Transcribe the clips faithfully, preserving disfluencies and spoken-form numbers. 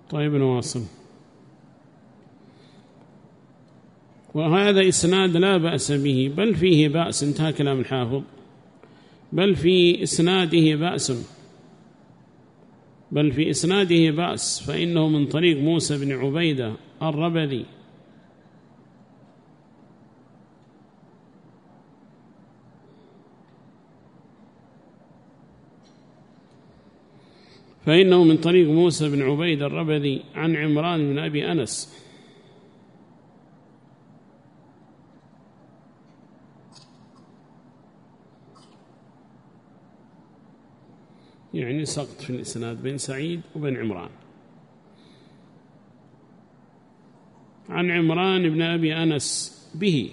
طيب نواصل. وهذا إسناد لا بأس به، بل فيه بأس، انتهى كلام الحافظ، بل في إسناده بأس، بل في إسناده بأس، فإنه من طريق موسى بن عبيدة الربذي فإنه من طريق موسى بن عبيدة الربذي عن عمران بن أبي أنس، يعني سقط في الإسناد بين سعيد وبين عمران. عن عمران بن أبي أنس به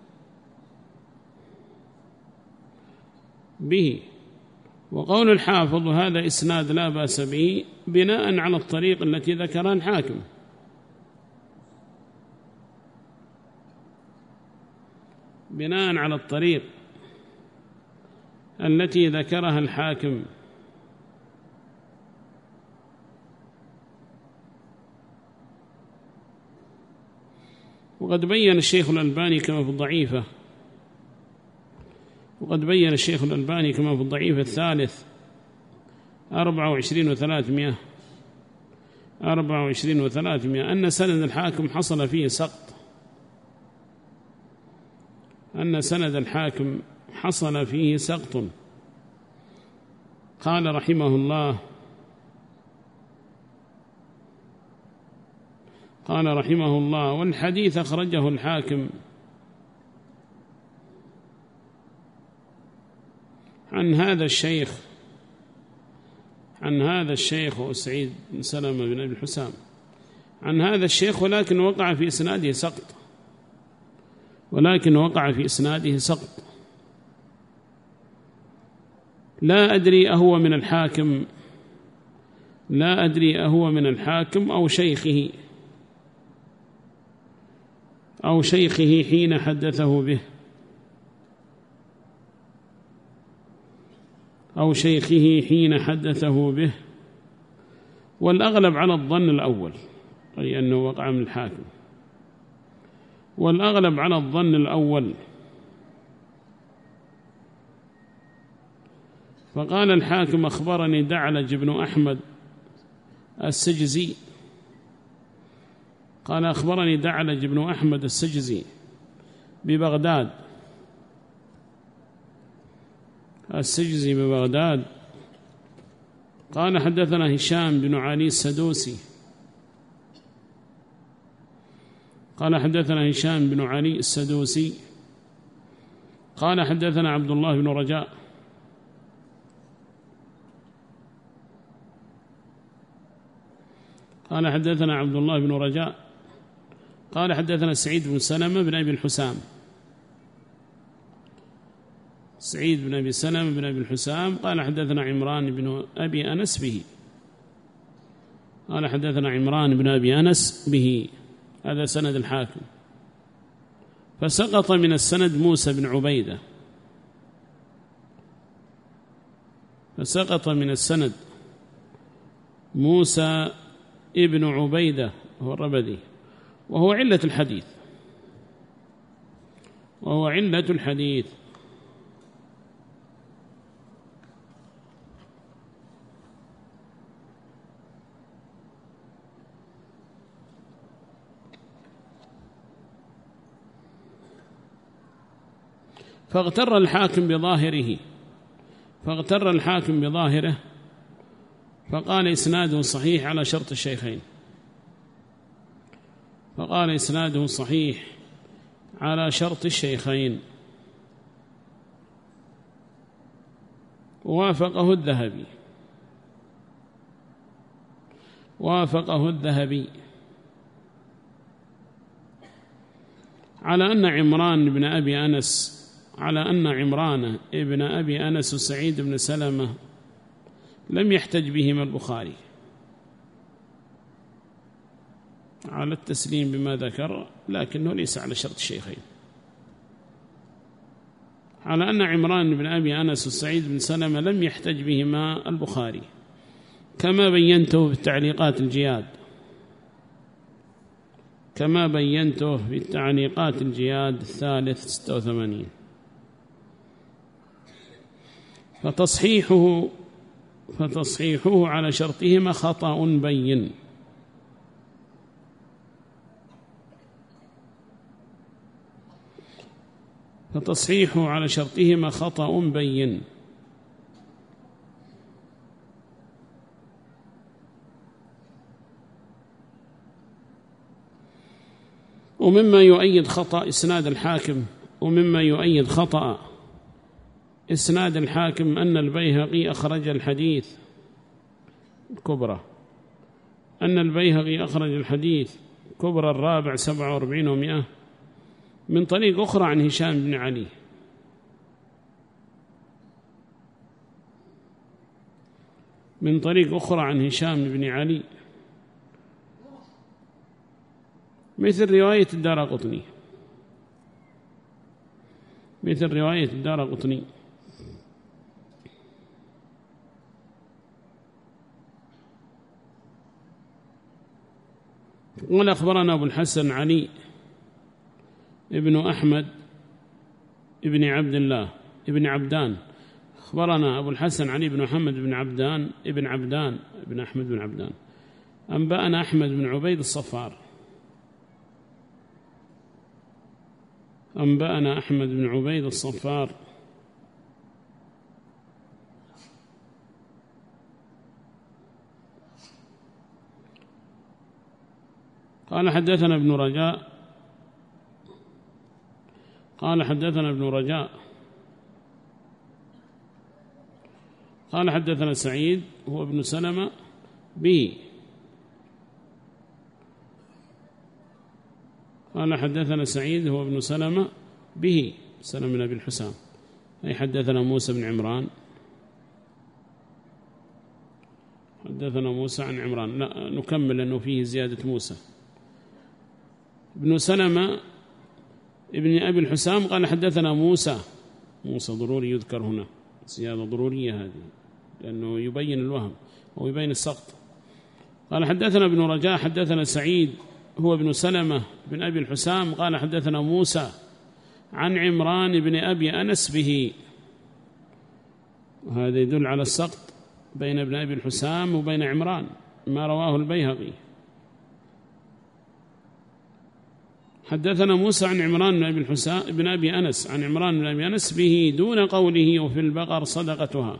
به وقول الحافظ هذا إسناد لا بأس به بناء على الطريق التي ذكرها الحاكم، بناء على الطريق التي ذكرها الحاكم. وقد بيّن الشيخ الألباني كما في الضعيفة وقد بيّن الشيخ الألباني كما في الضعيف الثالث أربعة وعشرين وثلاثمائة أربعة وعشرين وثلاثمائة أن سند الحاكم حصل فيه سقط، أن سند الحاكم حصل فيه سقط. قال رحمه الله قال رحمه الله والحديث أخرجه الحاكم عن هذا الشيخ عن هذا الشيخ وسعيد بن سلمة بن أبي الحسام عن هذا الشيخ، ولكن وقع في إسناده سقط ولكن وقع في إسناده سقط لا أدري أهو من الحاكم لا أدري أهو من الحاكم أو شيخه أو شيخه حين حدثه به أو شيخه حين حدثه به والأغلب على الظن الأول، أي أنه وقع من الحاكم، والأغلب على الظن الأول. فقال الحاكم أخبرني دعلج بن أحمد السجزي قال أخبرني دعلج بن أحمد السجزي ببغداد السجزي ببغداد قال حدثنا هشام بن علي السدوسي قال حدثنا هشام بن علي السدوسي قال حدثنا عبد الله بن رجاء قال حدثنا عبد الله بن رجاء قال حدثنا سعيد بن سلمة بن أبي الحسام سعيد بن أبي سلمة بن أبي الحسام قال حدثنا عمران بن أبي أنس به قال حدثنا عمران بن أبي أنس به. هذا سند الحاكم. فسقط من السند موسى بن عبيدة فسقط من السند موسى ابن عبيدة هو الربذي، وهو علة الحديث وهو علة الحديث فاغتر الحاكم بظاهره فاغتر الحاكم بظاهره فقال إسناده صحيح على شرط الشيخين فقال إسناده صحيح على شرط الشيخين وافقه الذهبي وافقه الذهبي على أن عمران بن أبي أنس على أن عمران ابن أبي أنس وسعيد بن سلمة لم يحتج بهما البخاري على التسليم بما ذكر، لكنه ليس على شرط الشيخين. على أن عمران بن أبي أنس وسعيد بن سلمة لم يحتج بهما البخاري كما بينته في التعليقات الجياد كما بينته في التعليقات الجياد الثالث ستة وثمانين. فتصحيحه فتصحيحه على شرطهما خطأ بين. فتصحيحه على شرطهما خطأ بين. ومما يؤيد خطأ إسناد الحاكم ومما يؤيد خطأ إسناد الحاكم أن البيهقي أخرج الحديث الكبرى أن البيهقي أخرج الحديث كبرى الرابع سبعة وأربعين ومئة من طريق أخرى عن هشام بن علي، من طريق أخرى عن هشام بن علي مثل رواية الدارقطني مثل رواية الدارقطني قال أخبرنا أبو الحسن علي ابن أحمد ابن عبد الله ابن عبدان أخبرنا أبو الحسن علي بن محمد بن عبدان ابن عبدان ابن أحمد بن عبدان أنبأنا أحمد بن عبيد الصفار أنبأنا أحمد بن عبيد الصفار قال حدثنا ابن رجاء قال حدثنا ابن رجاء قال حدثنا سعيد هو ابن سلمة به قال حدثنا سعيد هو ابن سلمة به سلمة بن أبي الحسام أي حدثنا موسى بن عمران حدثنا موسى عن عمران. لا نكمل لأنه فيه زيادة موسى. ابن سلمة ابن أبي الحسام قال حدثنا موسى موسى ضروري يذكر هنا زيادة ضرورية هذه لأنه يبين الوهم ويبين السقط. قال حدثنا ابن رجاء حدثنا سعيد هو ابن سلمة بن أبي الحسام قال حدثنا موسى عن عمران بن أبي أنس به، وهذا يدل على السقط بين ابن أبي الحسام وبين عمران ما رواه البيهقي. حدثنا موسى عن عمران بن أبي الحسام بن أبي أنس عن عمران بن أبي أنس به دون قوله وفي البقر صدقتها،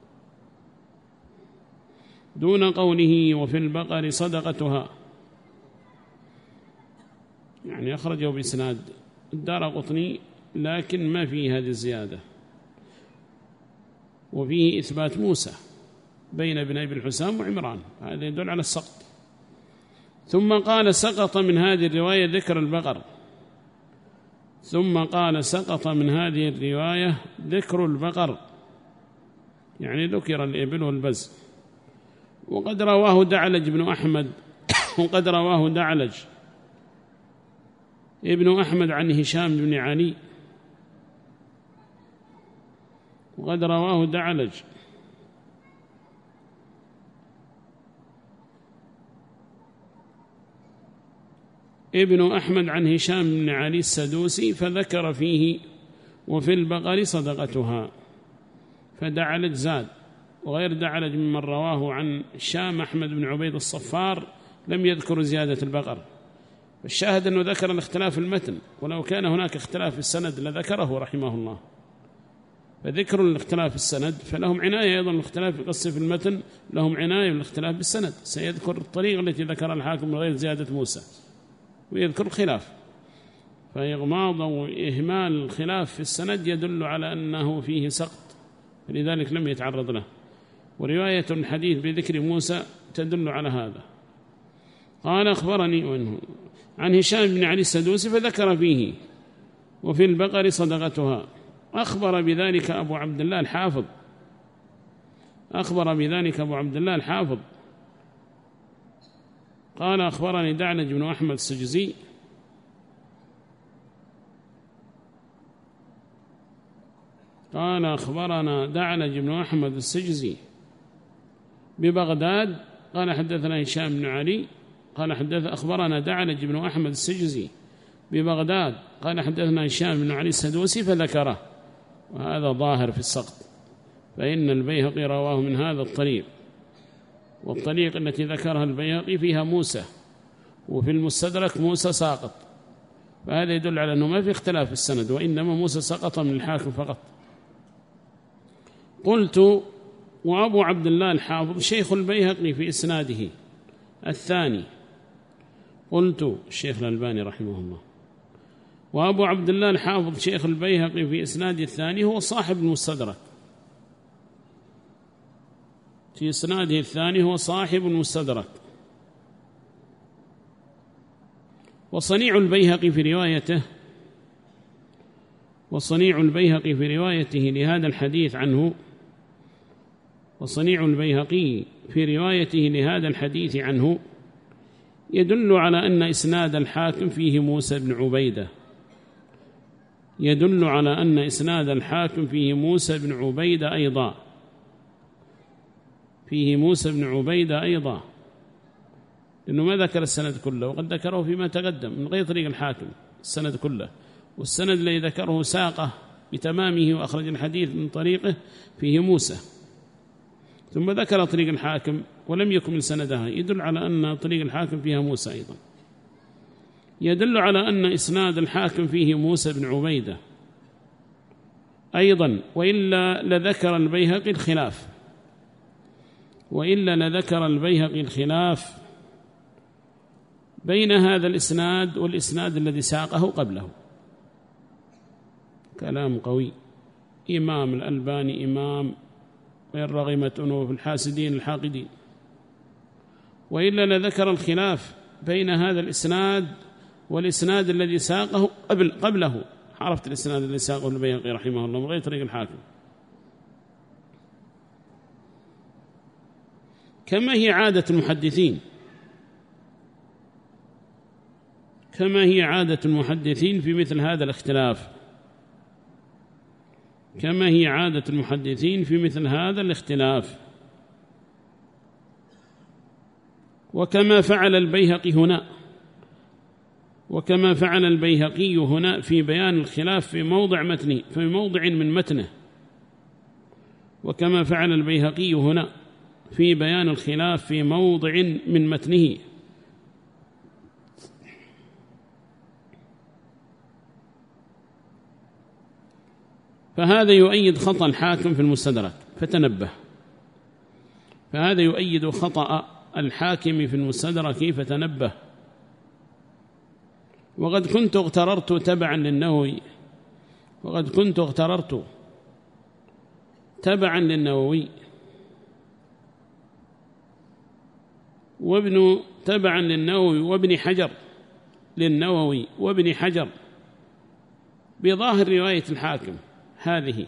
دون قوله وفي البقر صدقتها، يعني أخرجه بإسناد الدارقطني لكن ما فيه هذه الزيادة، وفيه إثبات موسى بين ابن أبي الحسام وعمران، هذا يدل على السقط. ثم قال سقط من هذه الرواية ذكر البقر ثم قال سقط من هذه الرواية ذكر البقر، يعني ذكر الإبل والبز. وقد رواه دعلج بن أحمد وقد رواه دعلج ابن أحمد عن هشام بن علي وقد رواه دعلج ابن أحمد عن هشام بن علي السدوسي فذكر فيه وفي البقر صدقتها، فدعلج زاد، وغير دعلج ممن رواه عن شام أحمد بن عبيد الصفار لم يذكر زيادة البقر. الشاهد أنه ذكر الاختلاف المتن، ولو كان هناك اختلاف في السند لذكره رحمه الله، فذكر الاختلاف في السند فلهم عناية أيضا الاختلاف في قصة في المتن، لهم عناية بالاختلاف بالسند، سيذكر الطريقة التي ذكرها الحاكم من غير زيادة موسى ويذكر الخلاف، فإغماض وإهمال الخلاف في السند يدل على أنه فيه سقط، فلذلك لم يتعرض له. ورواية الحديث بذكر موسى تدل على هذا. قال أخبرني وإنه عن هشام بن علي السدوسي فذكر فيه وفي البقر صدقتها. أخبر بذلك أبو عبد الله الحافظ أخبر بذلك أبو عبد الله الحافظ قال أخبرني دعلج بن أحمد السجزي قال أخبرنا دعلج بن أحمد السجزي ببغداد قال حدثنا هشام بن علي قال حدث أخبرنا دعلج بن أحمد السجزي ببغداد قال حدثنا هشام بن علي السدوسي فذكره، وهذا ظاهر في السقط، فإن البيهقي رواه من هذا الطريق، والطريق التي ذكرها البيهقي فيها موسى، وفي المستدرك موسى ساقط، فهذا يدل على أنه ما في اختلاف في السند، وإنما موسى سقط من الحاكم فقط. قلت وأبو عبد الله الحافظ شيخ البيهقي في إسناده الثاني، قلت الشيخ الألباني رحمه الله، وأبو عبد الله الحافظ شيخ البيهقي في إسناده الثاني هو صاحب المستدرك، في إسناده الثاني هو صاحب المستدرك. وصنيع البيهقي في روايته وصنيع البيهقي في روايته لهذا الحديث عنه وصنيع البيهقي في روايته لهذا الحديث عنه يدل على أن إسناد الحاكم فيه موسى بن عبيدة يدل على أن إسناد الحاكم فيه موسى بن عبيدة أيضا فيه موسى بن عبيدة أيضا لأنه ما ذكر السند كله، وقد ذكره فيما تقدم من غير طريق الحاكم السند كله، والسند الذي ذكره ساقه بتمامه وأخرج الحديث من طريقه فيه موسى، ثم ذكر طريق الحاكم ولم يكمل سندها، يدل على أن طريق الحاكم فيها موسى أيضا، يدل على أن إسناد الحاكم فيه موسى بن عبيدة أيضا، وإلا لذكر البيهقي الخلاف وإلا لذكر البيهقي الخلاف بين هذا الإسناد والإسناد الذي ساقه قبله. كلام قوي. إمام الألباني إمام وإن رغمت أنوف الحاسدين الحاقدين، وإلا لذكر الخلاف بين هذا الإسناد والإسناد الذي ساقه قبل قبله. عرفت الإسناد الذي ساقه البيهقي رحمه الله من غير طريق الحاكم. كما هي عادة المحدثين كما هي عادة المحدثين في مثل هذا الاختلاف كما هي عادة المحدثين في مثل هذا الاختلاف وكما فعل البيهقي هنا وكما فعل البيهقي هنا في بيان الخلاف في موضع متنه في موضع من متنه وكما فعل البيهقي هنا في بيان الخلاف في موضع من متنه. فهذا يؤيد خطأ الحاكم في المستدرك فتنبه فهذا يؤيد خطأ الحاكم في المستدرك فتنبه. وقد كنت اغتررت تبعا للنووي وقد كنت اغتررت تبعا للنووي وابن تبعا للنووي وابن حجر للنووي وابن حجر بظاهر رواية الحاكم هذه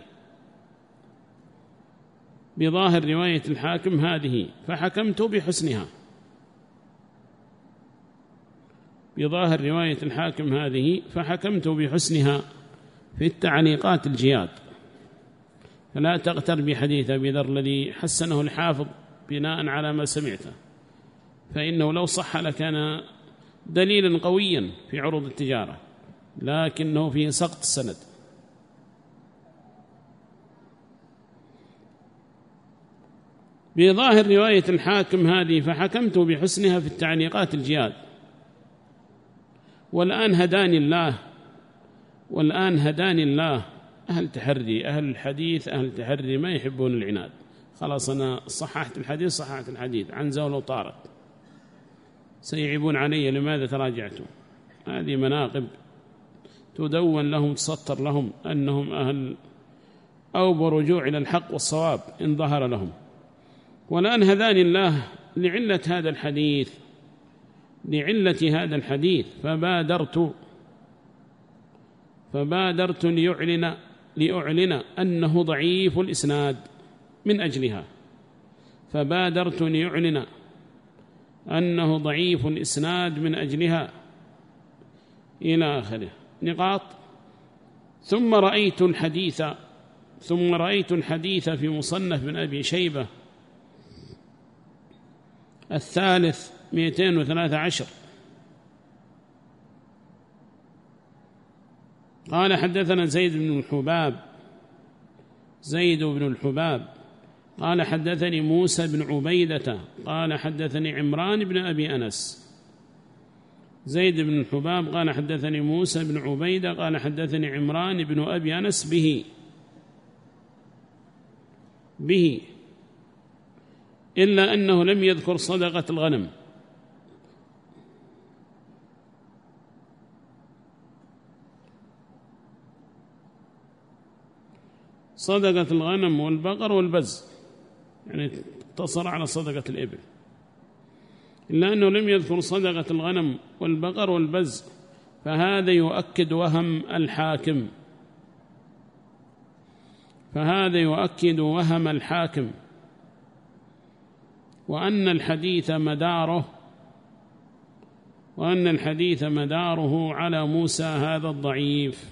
بظاهر رواية الحاكم هذه فحكمت بحسنها بظاهر رواية الحاكم هذه فحكمت بحسنها في التعليقات الجياد. فلا تغتر بحديث أبي ذر الذي حسنه الحافظ بناء على ما سمعته، فإنه لو صح لكان دليلا قويا في عروض التجارة، لكنه فيه سقط السند. بظاهر رواية الحاكم هذه فحكمت بحسنها في التعليقات الجياد. والآن هداني الله والآن هداني الله أهل تحري أهل الحديث أهل تحري ما يحبون العناد. خلاص أنا صححت الحديث صححت الحديث عن زول وطارت، سيعيبون علي لماذا تراجعتم. هذه مناقب تدون لهم تسطر لهم أنهم أهل أو برجوع إلى الحق والصواب إن ظهر لهم. والآن هداني الله لعلة هذا الحديث لعلة هذا الحديث فبادرت فبادرت ليعلن لأعلن أنه ضعيف الإسناد من أجلها فبادرت ليعلن أنه ضعيف الإسناد من أجلها إلى آخره نقاط. ثم رأيت الحديث ثم رأيت الحديث في مصنف بن أبي شيبة الثالث مئتين وثلاثة عشر. قال حدثنا زيد بن الحباب زيد بن الحباب قال حدثني موسى بن عبيدة قال حدثني عمران بن أبي أنس. زيد بن الحباب قال حدثني موسى بن عبيدة قال حدثني عمران بن أبي أنس به به إلا أنه لم يذكر صدقة الغنم. صدقة الغنم والبقر والبز، يعني اقتصر على صدقة الإبل، إلا أنه لم يذكر صدقة الغنم والبقر والبز، فهذا يؤكد وهم الحاكم فهذا يؤكد وهم الحاكم وأن الحديث مداره وأن الحديث مداره على موسى هذا الضعيف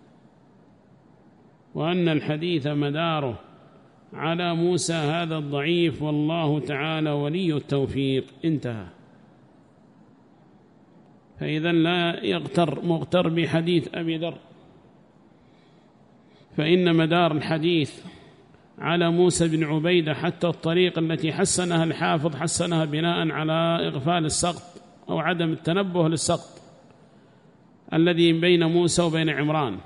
وأن الحديث مداره على موسى هذا الضعيف، والله تعالى ولي التوفيق. انتهى. فإذا لا يغتر مغتر بحديث أبي ذر، فإن مدار الحديث على موسى بن عبيدة، حتى الطريق التي حسنها الحافظ حسنها بناء على إغفال السقط أو عدم التنبه للسقط الذي بين موسى وبين عمران،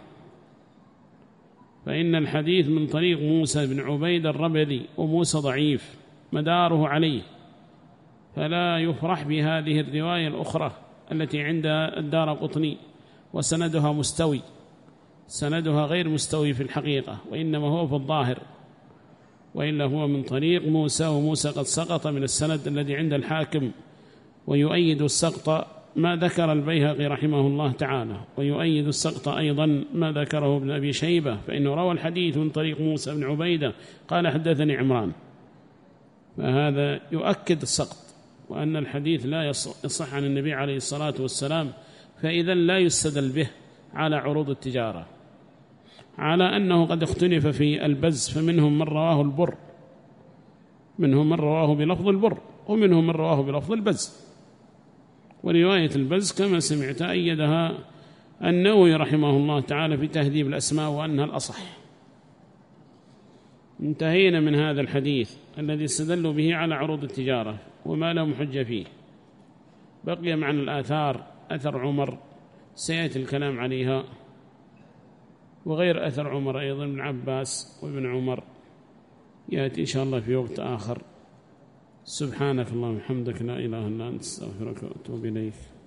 فإن الحديث من طريق موسى بن عبيدة الربذي، وموسى ضعيف مداره عليه، فلا يفرح بهذه الرواية الأخرى التي عند الدارقطني وسندها مستوي، سندها غير مستوي في الحقيقة، وإنما هو في الظاهر، وإلا هو من طريق موسى، وموسى قد سقط من السند الذي عند الحاكم. ويؤيد السقط ما ذكر البيهقي رحمه الله تعالى، ويؤيد السقط أيضا ما ذكره ابن أبي شيبة، فإنه روى الحديث من طريق موسى بن عبيدة قال حدثني عمران، فهذا يؤكد السقط وأن الحديث لا يصح عن النبي عليه الصلاة والسلام، فإذا لا يستدل به على عروض التجارة، على أنه قد اختلف في البز، فمنهم من رواه البر، منهم من رواه بلفظ البر، ومنهم من رواه بلفظ البز. ورواية البز كما سمعت أيدها النووي رحمه الله تعالى في تهذيب الأسماء وأنها الأصح. انتهينا من هذا الحديث الذي استدلوا به على عروض التجارة وما لهم حجة فيه. بقي معنا الآثار، أثر عمر سيأتي الكلام عليها، وغير أثر عمر أيضا ابن عباس وابن عمر يأتي إن شاء الله في وقت آخر. سبحانك اللهم وبحمدك لا إله إلا أنت، استغفرك وأتوب إليك.